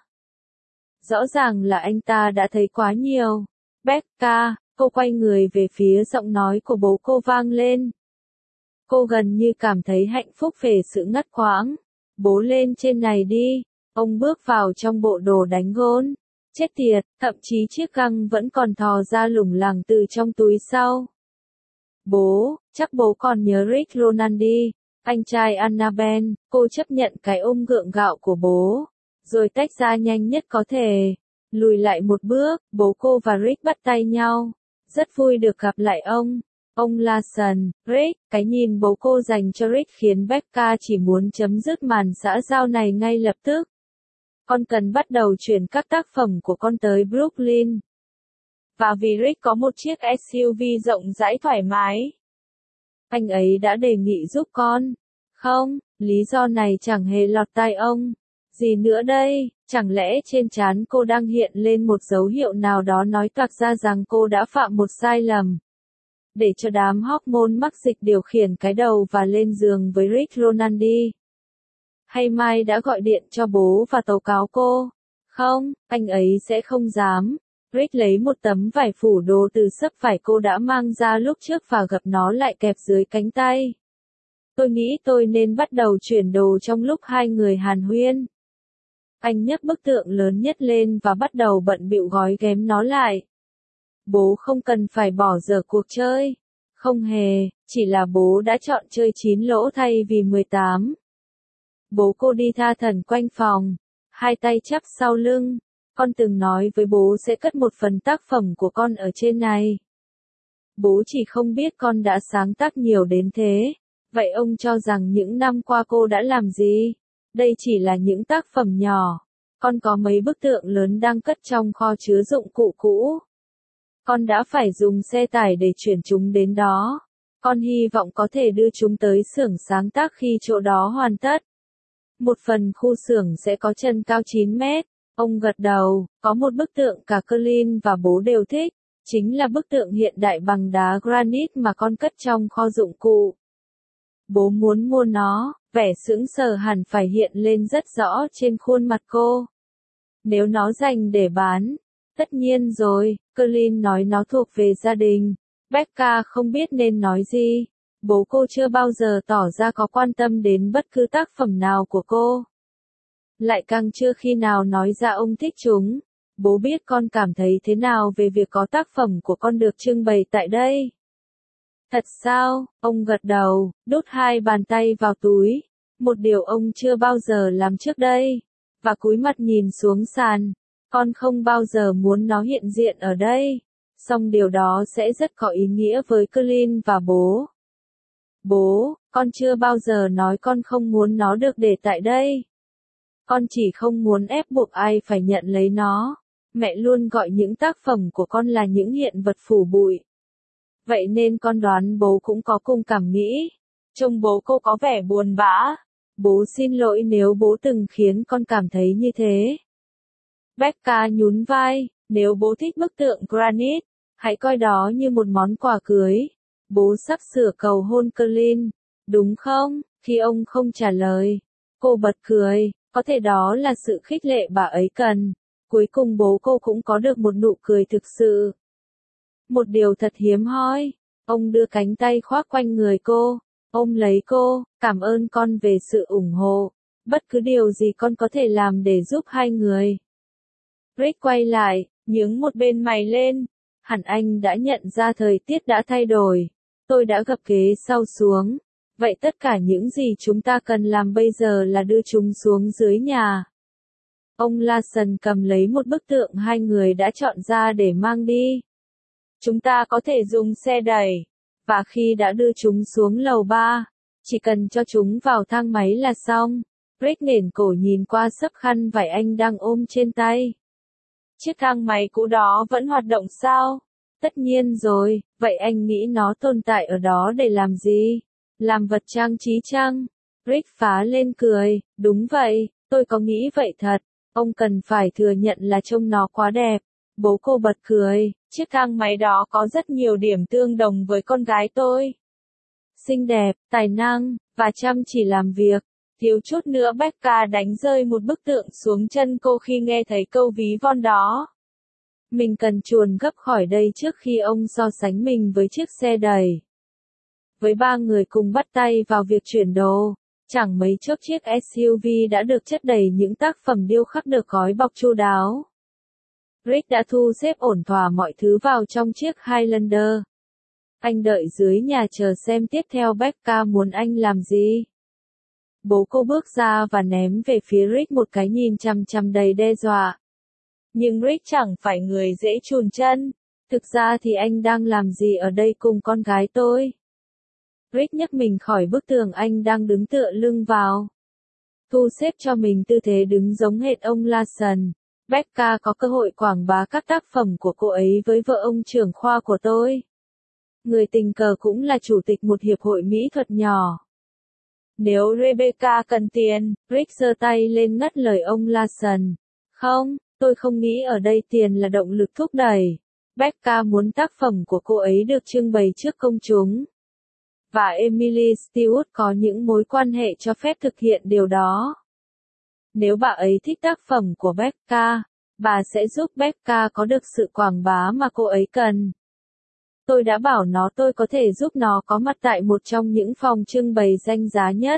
Rõ ràng là anh ta đã thấy quá nhiều. Becca, cô quay người về phía giọng nói của bố cô vang lên. Cô gần như cảm thấy hạnh phúc về sự ngắt quãng. Bố lên trên này đi. Ông bước vào trong bộ đồ đánh gôn. Chết tiệt, thậm chí chiếc găng vẫn còn thò ra lủng lẳng từ trong túi sau. Bố, chắc bố còn nhớ Rick Ronaldi, anh trai Annabelle. Cô chấp nhận cái ôm gượng gạo của bố, rồi tách ra nhanh nhất có thể. Lùi lại một bước, bố cô và Rick bắt tay nhau. Rất vui được gặp lại ông. Ông Larson, Rick, cái nhìn bố cô dành cho Rick khiến Becca chỉ muốn chấm dứt màn xã giao này ngay lập tức. Con cần bắt đầu chuyển các tác phẩm của con tới Brooklyn. Và vì Rick có một chiếc ét u vê rộng rãi thoải mái. Anh ấy đã đề nghị giúp con. Không, lý do này chẳng hề lọt tai ông. Gì nữa đây, chẳng lẽ trên trán cô đang hiện lên một dấu hiệu nào đó nói toạc ra rằng cô đã phạm một sai lầm. Để cho đám hormone mắc dịch điều khiển cái đầu và lên giường với Rick Ronaldi. Hay Mai đã gọi điện cho bố và tố cáo cô? Không, anh ấy sẽ không dám. Rick lấy một tấm vải phủ đồ từ xấp vải cô đã mang ra lúc trước và gập nó lại kẹp dưới cánh tay. Tôi nghĩ tôi nên bắt đầu chuyển đồ trong lúc hai người hàn huyên. Anh nhấc bức tượng lớn nhất lên và bắt đầu bận bịu gói ghém nó lại. Bố không cần phải bỏ dở cuộc chơi. Không hề, chỉ là bố đã chọn chơi chín lỗ thay vì mười tám. Bố cô đi tha thẩn quanh phòng, hai tay chắp sau lưng. Con từng nói với bố sẽ cất một phần tác phẩm của con ở trên này. Bố chỉ không biết con đã sáng tác nhiều đến thế. Vậy ông cho rằng những năm qua cô đã làm gì? Đây chỉ là những tác phẩm nhỏ. Con có mấy bức tượng lớn đang cất trong kho chứa dụng cụ cũ. Con đã phải dùng xe tải để chuyển chúng đến đó. Con hy vọng có thể đưa chúng tới xưởng sáng tác khi chỗ đó hoàn tất. Một phần khu xưởng sẽ có chân cao chín mét. Ông gật đầu, có một bức tượng cả Colin và bố đều thích. Chính là bức tượng hiện đại bằng đá granite mà con cất trong kho dụng cụ. Bố muốn mua nó, vẻ sững sờ hẳn phải hiện lên rất rõ trên khuôn mặt cô. Nếu nó dành để bán, tất nhiên rồi, Colin nói nó thuộc về gia đình. Becca không biết nên nói gì. Bố cô chưa bao giờ tỏ ra có quan tâm đến bất cứ tác phẩm nào của cô. Lại càng chưa khi nào nói ra ông thích chúng. Bố biết con cảm thấy thế nào về việc có tác phẩm của con được trưng bày tại đây. Thật sao, ông gật đầu, đút hai bàn tay vào túi. Một điều ông chưa bao giờ làm trước đây. Và cúi mặt nhìn xuống sàn. Con không bao giờ muốn nó hiện diện ở đây. Song điều đó sẽ rất có ý nghĩa với Colin và bố. Bố, con chưa bao giờ nói con không muốn nó được để tại đây. Con chỉ không muốn ép buộc ai phải nhận lấy nó. Mẹ luôn gọi những tác phẩm của con là những hiện vật phủ bụi. Vậy nên con đoán bố cũng có cùng cảm nghĩ. Trông bố cô có vẻ buồn bã. Bố xin lỗi nếu bố từng khiến con cảm thấy như thế. Becca nhún vai, nếu bố thích bức tượng granite, hãy coi đó như một món quà cưới. Bố sắp sửa cầu hôn Colin, đúng không? Khi ông không trả lời, cô bật cười, có thể đó là sự khích lệ bà ấy cần. Cuối cùng bố cô cũng có được một nụ cười thực sự. Một điều thật hiếm hoi, ông đưa cánh tay khoác quanh người cô, ôm lấy cô, cảm ơn con về sự ủng hộ. Bất cứ điều gì con có thể làm để giúp hai người. Rick quay lại, nhướng một bên mày lên. Hẳn anh đã nhận ra thời tiết đã thay đổi. Tôi đã gập ghế sau xuống. Vậy tất cả những gì chúng ta cần làm bây giờ là đưa chúng xuống dưới nhà. Ông Larson cầm lấy một bức tượng hai người đã chọn ra để mang đi. Chúng ta có thể dùng xe đẩy. Và khi đã đưa chúng xuống lầu ba, chỉ cần cho chúng vào thang máy là xong. Rick nghển cổ nhìn qua sấp khăn vải anh đang ôm trên tay. Chiếc thang máy cũ đó vẫn hoạt động sao? Tất nhiên rồi, vậy anh nghĩ nó tồn tại ở đó để làm gì? Làm vật trang trí chăng? Rick phá lên cười, đúng vậy, tôi có nghĩ vậy thật. Ông cần phải thừa nhận là trông nó quá đẹp. Bố cô bật cười, chiếc thang máy đó có rất nhiều điểm tương đồng với con gái tôi. Xinh đẹp, tài năng, và chăm chỉ làm việc. Thiếu chút nữa Becca đánh rơi một bức tượng xuống chân cô khi nghe thấy câu ví von đó. Mình cần chuồn gấp khỏi đây trước khi ông so sánh mình với chiếc xe đẩy. Với ba người cùng bắt tay vào việc chuyển đồ, chẳng mấy chốc chiếc ét u vê đã được chất đầy những tác phẩm điêu khắc được gói bọc chu đáo. Rick đã thu xếp ổn thỏa mọi thứ vào trong chiếc Highlander. Anh đợi dưới nhà chờ xem tiếp theo Becca muốn anh làm gì. Bố cô bước ra và ném về phía Rick một cái nhìn chằm chằm đầy đe dọa. Nhưng Rick chẳng phải người dễ chùn chân. Thực ra thì anh đang làm gì ở đây cùng con gái tôi? Rick nhấc mình khỏi bức tường anh đang đứng tựa lưng vào. Thu xếp cho mình tư thế đứng giống hệt ông Larson. Becca có cơ hội quảng bá các tác phẩm của cô ấy với vợ ông trưởng khoa của tôi. Người tình cờ cũng là chủ tịch một hiệp hội mỹ thuật nhỏ. Nếu Rebecca cần tiền, Rick giơ tay lên ngắt lời ông Larson. Không, tôi không nghĩ ở đây tiền là động lực thúc đẩy. Becca muốn tác phẩm của cô ấy được trưng bày trước công chúng. Và Emily Stewart có những mối quan hệ cho phép thực hiện điều đó. Nếu bà ấy thích tác phẩm của Becca, bà sẽ giúp Becca có được sự quảng bá mà cô ấy cần. Tôi đã bảo nó tôi có thể giúp nó có mặt tại một trong những phòng trưng bày danh giá nhất.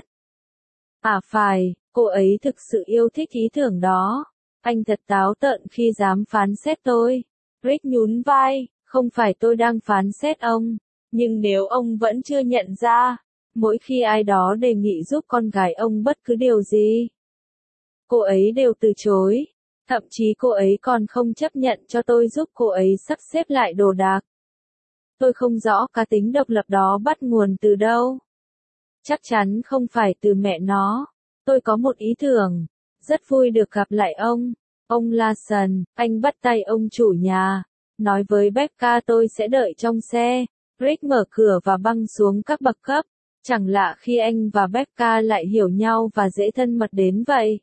À phải, cô ấy thực sự yêu thích ý tưởng đó. Anh thật táo tợn khi dám phán xét tôi. Rick nhún vai, không phải tôi đang phán xét ông. Nhưng nếu ông vẫn chưa nhận ra, mỗi khi ai đó đề nghị giúp con gái ông bất cứ điều gì, cô ấy đều từ chối. Thậm chí cô ấy còn không chấp nhận cho tôi giúp cô ấy sắp xếp lại đồ đạc. Tôi không rõ cá tính độc lập đó bắt nguồn từ đâu. Chắc chắn không phải từ mẹ nó. Tôi có một ý tưởng. Rất vui được gặp lại ông. Ông Larson, anh bắt tay ông chủ nhà. Nói với Becca tôi sẽ đợi trong xe. Rick mở cửa và băng xuống các bậc cấp. Chẳng lạ khi anh và Becca lại hiểu nhau và dễ thân mật đến vậy.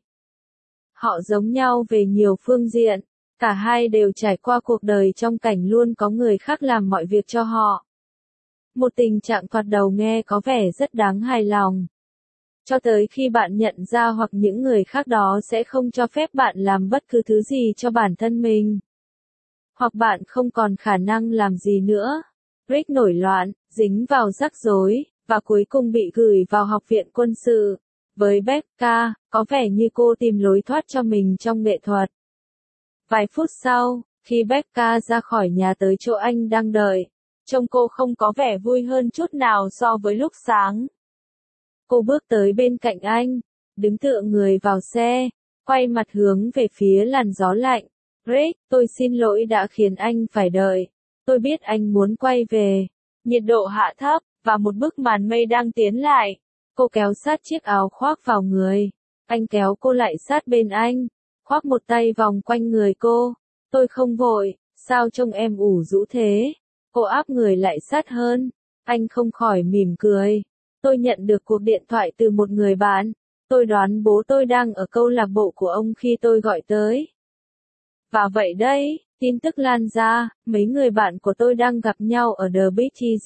Họ giống nhau về nhiều phương diện. Cả hai đều trải qua cuộc đời trong cảnh luôn có người khác làm mọi việc cho họ. Một tình trạng thoạt đầu nghe có vẻ rất đáng hài lòng. Cho tới khi bạn nhận ra hoặc những người khác đó sẽ không cho phép bạn làm bất cứ thứ gì cho bản thân mình. Hoặc bạn không còn khả năng làm gì nữa. Rick nổi loạn, dính vào rắc rối, và cuối cùng bị gửi vào học viện quân sự. Với Becca, có vẻ như cô tìm lối thoát cho mình trong nghệ thuật. Vài phút sau, khi Becca ra khỏi nhà tới chỗ anh đang đợi, trông cô không có vẻ vui hơn chút nào so với lúc sáng. Cô bước tới bên cạnh anh, đứng tựa người vào xe, quay mặt hướng về phía làn gió lạnh. Rick, tôi xin lỗi đã khiến anh phải đợi. Tôi biết anh muốn quay về. Nhiệt độ hạ thấp, và một bức màn mây đang tiến lại. Cô kéo sát chiếc áo khoác vào người. Anh kéo cô lại sát bên anh, khoác một tay vòng quanh người cô. Tôi không vội, sao trông em ủ rũ thế? Cô áp người lại sát hơn. Anh không khỏi mỉm cười. Tôi nhận được cuộc điện thoại từ một người bạn. Tôi đoán bố tôi đang ở câu lạc bộ của ông khi tôi gọi tới. Và vậy đấy, tin tức lan ra, mấy người bạn của tôi đang gặp nhau ở The Big T G.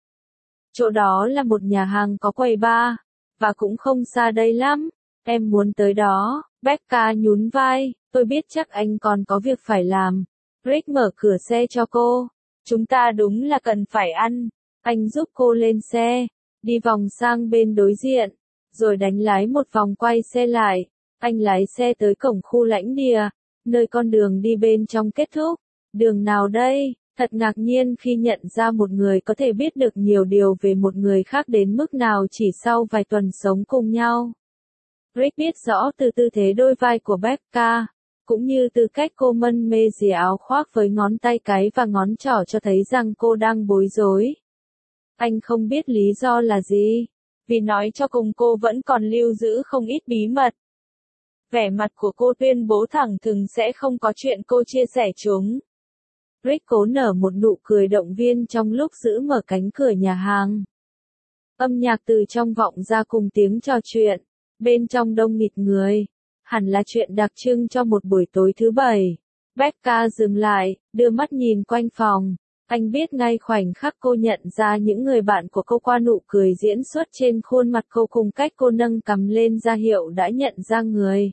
Chỗ đó là một nhà hàng có quầy bar, và cũng không xa đây lắm. Em muốn tới đó. Becca nhún vai, tôi biết chắc anh còn có việc phải làm. Rick mở cửa xe cho cô. Chúng ta đúng là cần phải ăn. Anh giúp cô lên xe, đi vòng sang bên đối diện, rồi đánh lái một vòng quay xe lại. Anh lái xe tới cổng khu lãnh địa, nơi con đường đi bên trong kết thúc. Đường nào đây? Thật ngạc nhiên khi nhận ra một người có thể biết được nhiều điều về một người khác đến mức nào chỉ sau vài tuần sống cùng nhau. Rick biết rõ từ tư thế đôi vai của Becca, cũng như từ cách cô mân mê dì áo khoác với ngón tay cái và ngón trỏ cho thấy rằng cô đang bối rối. Anh không biết lý do là gì, vì nói cho cùng cô vẫn còn lưu giữ không ít bí mật. Vẻ mặt của cô tuyên bố thẳng thừng sẽ không có chuyện cô chia sẻ chúng. Rick cố nở một nụ cười động viên trong lúc giữ mở cánh cửa nhà hàng. Âm nhạc từ trong vọng ra cùng tiếng trò chuyện. Bên trong đông nghịt người. Hẳn là chuyện đặc trưng cho một buổi tối thứ bảy. Becca dừng lại, đưa mắt nhìn quanh phòng. Anh biết ngay khoảnh khắc cô nhận ra những người bạn của cô qua nụ cười diễn xuất trên khuôn mặt cô cùng cách cô nâng cằm lên ra hiệu đã nhận ra người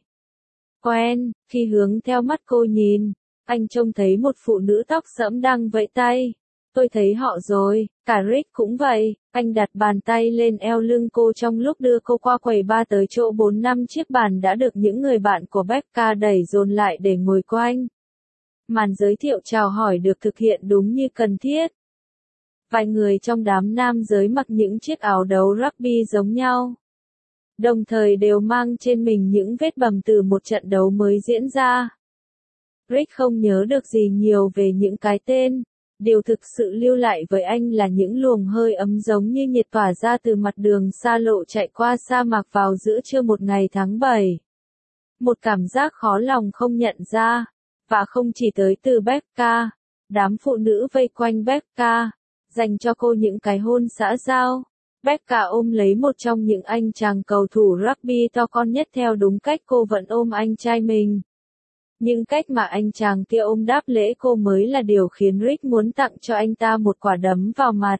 quen. Khi hướng theo mắt cô nhìn, anh trông thấy một phụ nữ tóc sẫm đang vẫy tay. Tôi thấy họ rồi, cả Rick cũng vậy. Anh đặt bàn tay lên eo lưng cô trong lúc đưa cô qua quầy bar tới chỗ bốn năm chiếc bàn đã được những người bạn của Becca đẩy dồn lại để ngồi quanh. Màn giới thiệu chào hỏi được thực hiện đúng như cần thiết. Vài người trong đám nam giới mặc những chiếc áo đấu rugby giống nhau, đồng thời đều mang trên mình những vết bầm từ một trận đấu mới diễn ra. Rick không nhớ được gì nhiều về những cái tên. Điều thực sự lưu lại với anh là những luồng hơi ấm giống như nhiệt tỏa ra từ mặt đường xa lộ chạy qua sa mạc vào giữa trưa một ngày tháng bảy. Một cảm giác khó lòng không nhận ra, và không chỉ tới từ Becca. Đám phụ nữ vây quanh Becca, dành cho cô những cái hôn xã giao. Becca ôm lấy một trong những anh chàng cầu thủ rugby to con nhất theo đúng cách cô vẫn ôm anh trai mình. Nhưng cách mà anh chàng kia ôm đáp lễ cô mới là điều khiến Rick muốn tặng cho anh ta một quả đấm vào mặt.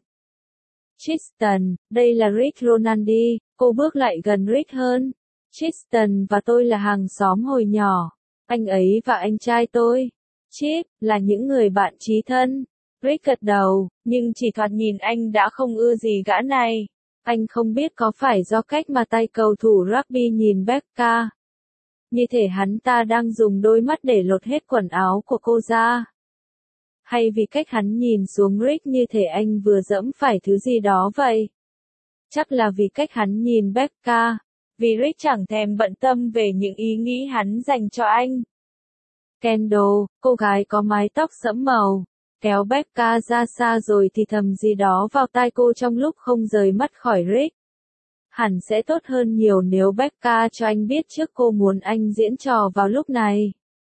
Tristan, đây là Rick Ronaldi. Cô bước lại gần Rick hơn. Tristan và tôi là hàng xóm hồi nhỏ. Anh ấy và anh trai tôi, Chip, là những người bạn chí thân. Rick gật đầu, nhưng chỉ thoạt nhìn anh đã không ưa gì gã này. Anh không biết có phải do cách mà tay cầu thủ rugby nhìn Becca. Như thể hắn ta đang dùng đôi mắt để lột hết quần áo của cô ra. Hay vì cách hắn nhìn xuống Rick như thể anh vừa dẫm phải thứ gì đó vậy. Chắc là vì cách hắn nhìn Becca. Vì Rick chẳng thèm bận tâm về những ý nghĩ hắn dành cho anh. Kendall, cô gái có mái tóc sẫm màu, kéo Becca ra xa rồi thì thầm gì đó vào tai cô trong lúc không rời mắt khỏi Rick. Hẳn sẽ tốt hơn nhiều nếu Becca cho anh biết trước cô muốn anh diễn trò vào lúc này.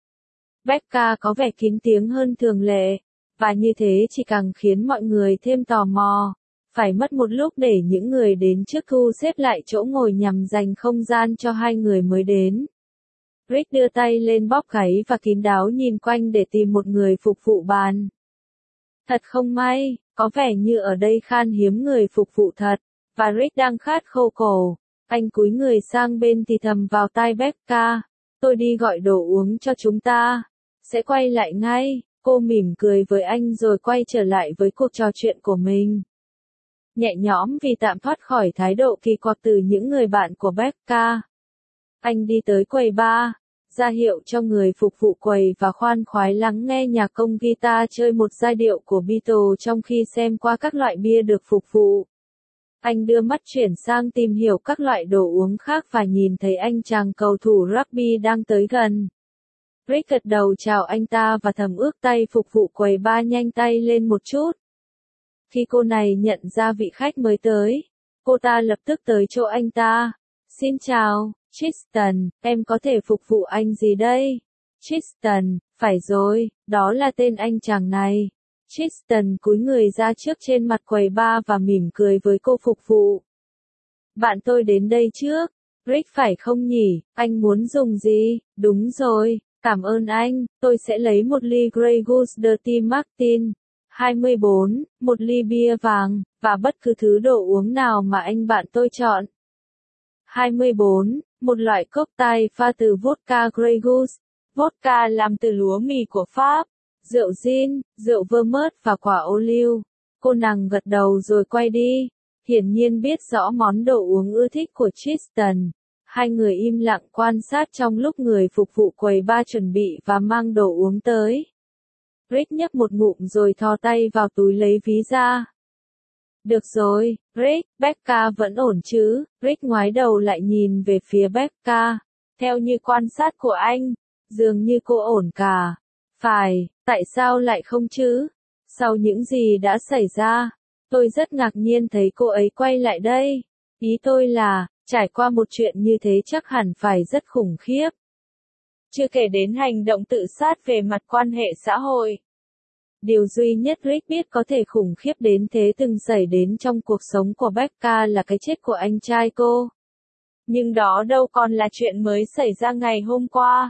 Becca có vẻ kín tiếng hơn thường lệ, và như thế chỉ càng khiến mọi người thêm tò mò. Phải mất một lúc để những người đến trước thu xếp lại chỗ ngồi nhằm dành không gian cho hai người mới đến. Rick đưa tay lên bóp gáy và kín đáo nhìn quanh để tìm một người phục vụ bàn. Thật không may, có vẻ như ở đây khan hiếm người phục vụ thật, và Rick đang khát khô cổ. Anh cúi người sang bên thì thầm vào tai Becca. Tôi đi gọi đồ uống cho chúng ta. Sẽ quay lại ngay. Cô mỉm cười với anh rồi quay trở lại với cuộc trò chuyện của mình. Nhẹ nhõm vì tạm thoát khỏi thái độ kỳ quặc từ những người bạn của Becca. Anh đi tới quầy bar, ra hiệu cho người phục vụ quầy và khoan khoái lắng nghe nhạc công guitar chơi một giai điệu của Beatles trong khi xem qua các loại bia được phục vụ. Anh đưa mắt chuyển sang tìm hiểu các loại đồ uống khác và nhìn thấy anh chàng cầu thủ rugby đang tới gần. Rick gật đầu chào anh ta và thầm ước tay phục vụ quầy bar nhanh tay lên một chút. Khi cô này nhận ra vị khách mới tới, cô ta lập tức tới chỗ anh ta. Xin chào, Tristan, em có thể phục vụ anh gì đây? Tristan, phải rồi, đó là tên anh chàng này. Tristan cúi người ra trước trên mặt quầy bar và mỉm cười với cô phục vụ. Bạn tôi đến đây trước. Rick phải không nhỉ, anh muốn dùng gì? Đúng rồi, Cảm ơn anh, tôi sẽ lấy một ly Grey Goose Dirty Martin. hai mươi bốn, một ly bia vàng, và bất cứ thứ đồ uống nào mà anh bạn tôi chọn. hai mươi bốn, một loại cocktail pha từ vodka Grey Goose. Vodka làm từ lúa mì của Pháp, rượu gin, rượu vermouth và quả ô liu. Cô nàng gật đầu rồi quay đi, hiển nhiên biết rõ món đồ uống ưa thích của Tristan. Hai người im lặng quan sát trong lúc người phục vụ quầy bar chuẩn bị và mang đồ uống tới. Rick nhấp một ngụm rồi thò tay vào túi lấy ví ra. Được rồi, Rick, Becca vẫn ổn chứ? Rick ngoái đầu lại nhìn về phía Becca. Theo như quan sát của anh, dường như cô ổn cả. Phải, tại sao lại không chứ? Sau những gì đã xảy ra, tôi rất ngạc nhiên thấy cô ấy quay lại đây. Ý tôi là, trải qua một chuyện như thế chắc hẳn phải rất khủng khiếp. Chưa kể đến hành động tự sát về mặt quan hệ xã hội. Điều duy nhất Rick biết có thể khủng khiếp đến thế từng xảy đến trong cuộc sống của Becca là cái chết của anh trai cô. Nhưng đó đâu còn là chuyện mới xảy ra ngày hôm qua.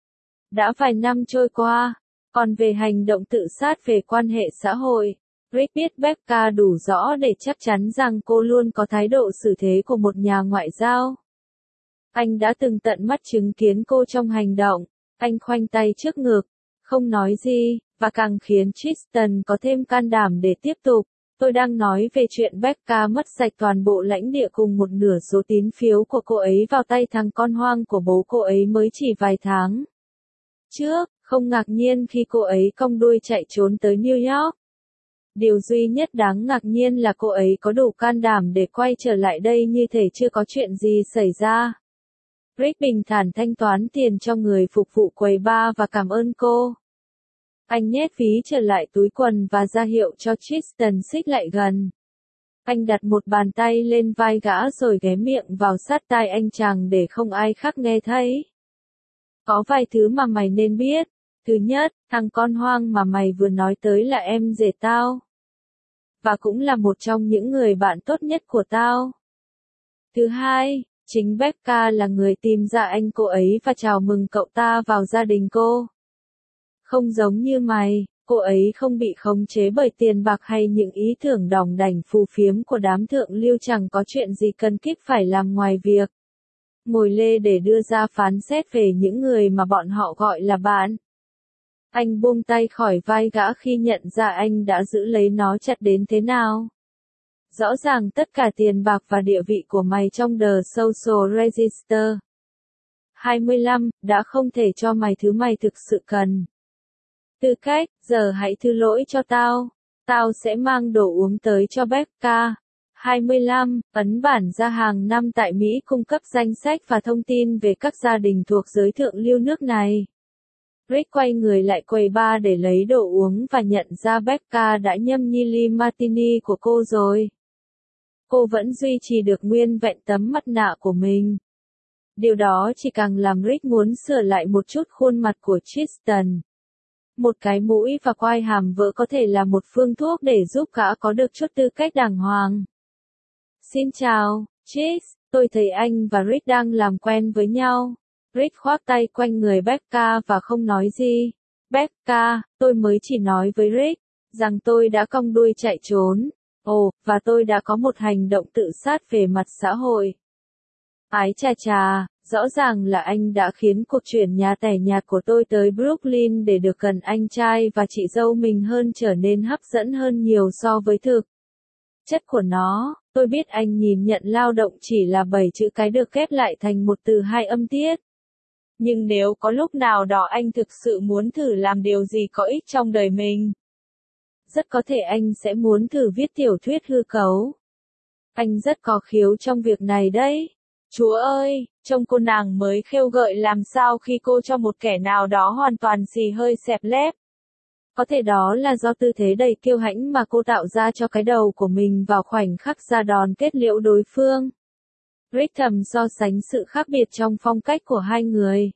Đã vài năm trôi qua, còn về hành động tự sát về quan hệ xã hội, Rick biết Becca đủ rõ để chắc chắn rằng cô luôn có thái độ xử thế của một nhà ngoại giao. Anh đã từng tận mắt chứng kiến cô trong hành động, anh khoanh tay trước ngực, không nói gì, và càng khiến Tristan có thêm can đảm để tiếp tục. Tôi đang nói về chuyện Becca mất sạch toàn bộ lãnh địa cùng một nửa số tín phiếu của cô ấy vào tay thằng con hoang của bố cô ấy mới chỉ vài tháng trước, không ngạc nhiên khi cô ấy cong đuôi chạy trốn tới New York. Điều duy nhất đáng ngạc nhiên là cô ấy có đủ can đảm để quay trở lại đây như thể chưa có chuyện gì xảy ra. Rick bình thản thanh toán tiền cho người phục vụ quầy bar và cảm ơn cô. Anh nhét ví trở lại túi quần và ra hiệu cho Tristan xích lại gần. Anh đặt một bàn tay lên vai gã rồi ghé miệng vào sát tai anh chàng để không ai khác nghe thấy. Có vài thứ mà mày nên biết. Thứ nhất, thằng con hoang mà mày vừa nói tới là em rể tao. Và cũng là một trong những người bạn tốt nhất của tao. Thứ hai, chính Becca là người tìm ra anh cô ấy và chào mừng cậu ta vào gia đình cô. Không giống như mày, cô ấy không bị khống chế bởi tiền bạc hay những ý tưởng đỏng đảnh phù phiếm của đám thượng lưu, chẳng có chuyện gì cần kíp phải làm ngoài việc ngồi lê để đưa ra phán xét về những người mà bọn họ gọi là bạn. Anh buông tay khỏi vai gã khi nhận ra anh đã giữ lấy nó chặt đến thế nào. Rõ ràng tất cả tiền bạc và địa vị của mày trong The Social Register hai mươi lăm đã không thể cho mày thứ mày thực sự cần. Tư cách, giờ hãy thứ lỗi cho tao. Tao sẽ mang đồ uống tới cho Becca. hai mươi lăm, ấn bản ra hàng năm tại Mỹ cung cấp danh sách và thông tin về các gia đình thuộc giới thượng lưu nước này. Rick quay người lại quầy bar để lấy đồ uống và nhận ra Becca đã nhâm nhi ly martini của cô rồi. Cô vẫn duy trì được nguyên vẹn tấm mặt nạ của mình. Điều đó chỉ càng làm Rick muốn sửa lại một chút khuôn mặt của Tristan. Một cái mũi và quai hàm vỡ có thể là một phương thuốc để giúp gã có được chút tư cách đàng hoàng. Xin chào, Tris, tôi thấy anh và Rick đang làm quen với nhau. Rick khoác tay quanh người Becca và không nói gì. Becca, tôi mới chỉ nói với Rick rằng tôi đã cong đuôi chạy trốn. Ồ, và tôi đã có một hành động tự sát về mặt xã hội. Ái chà chà, rõ ràng là anh đã khiến cuộc chuyển nhà tẻ nhạt của tôi tới Brooklyn để được gần anh trai và chị dâu mình hơn trở nên hấp dẫn hơn nhiều so với thực chất của nó. Tôi biết anh nhìn nhận lao động chỉ là bảy chữ cái được ghép lại thành một từ hai âm tiết. Nhưng nếu có lúc nào đó anh thực sự muốn thử làm điều gì có ích trong đời mình, rất có thể anh sẽ muốn thử viết tiểu thuyết hư cấu. Anh rất có khiếu trong việc này đấy. Chúa ơi, trông cô nàng mới khêu gợi làm sao khi cô cho một kẻ nào đó hoàn toàn xì hơi xẹp lép. Có thể đó là do tư thế đầy kiêu hãnh mà cô tạo ra cho cái đầu của mình vào khoảnh khắc ra đòn kết liễu đối phương. Rick thầm so sánh sự khác biệt trong phong cách của hai người.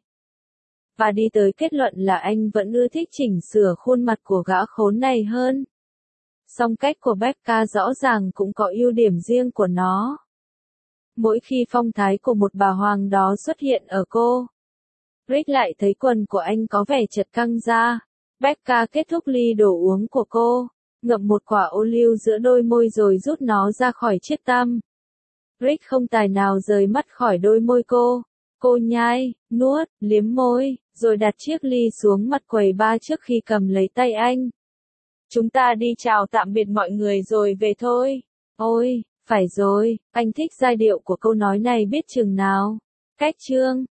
Và đi tới kết luận là anh vẫn ưa thích chỉnh sửa khuôn mặt của gã khốn này hơn. Song cách của Becca rõ ràng cũng có ưu điểm riêng của nó. Mỗi khi phong thái của một bà hoàng đó xuất hiện ở cô, Rick lại thấy quần của anh có vẻ chật căng ra. Becca kết thúc ly đồ uống của cô, ngậm một quả ô liu giữa đôi môi rồi rút nó ra khỏi chiếc tăm. Rick không tài nào rời mắt khỏi đôi môi cô. Cô nhai, nuốt, liếm môi, rồi đặt chiếc ly xuống mặt quầy bar trước khi cầm lấy tay anh. Chúng ta đi chào tạm biệt mọi người rồi về thôi. Ôi, phải rồi, anh thích giai điệu của câu nói này biết chừng nào. Cách chương